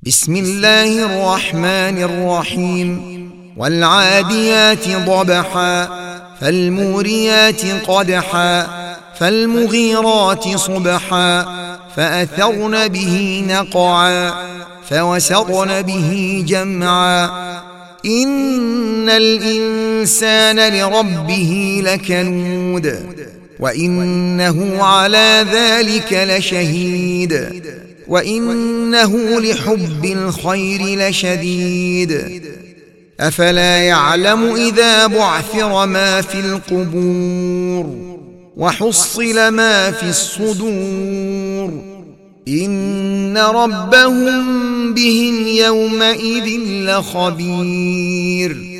بسم الله الرحمن الرحيم والعاديات ضبحا فالموريات قدحا فالمغيرات صبحا فأثرن به نقعا فوسطن به جمعا إن الإنسان لربه لكنود وإنه على ذلك لشهيد وإنه لحب الخير لشديد أفلا يعلم إذا بعثر ما في القبور وحصل ما في الصدور إن ربهم بهم يومئذ لخبير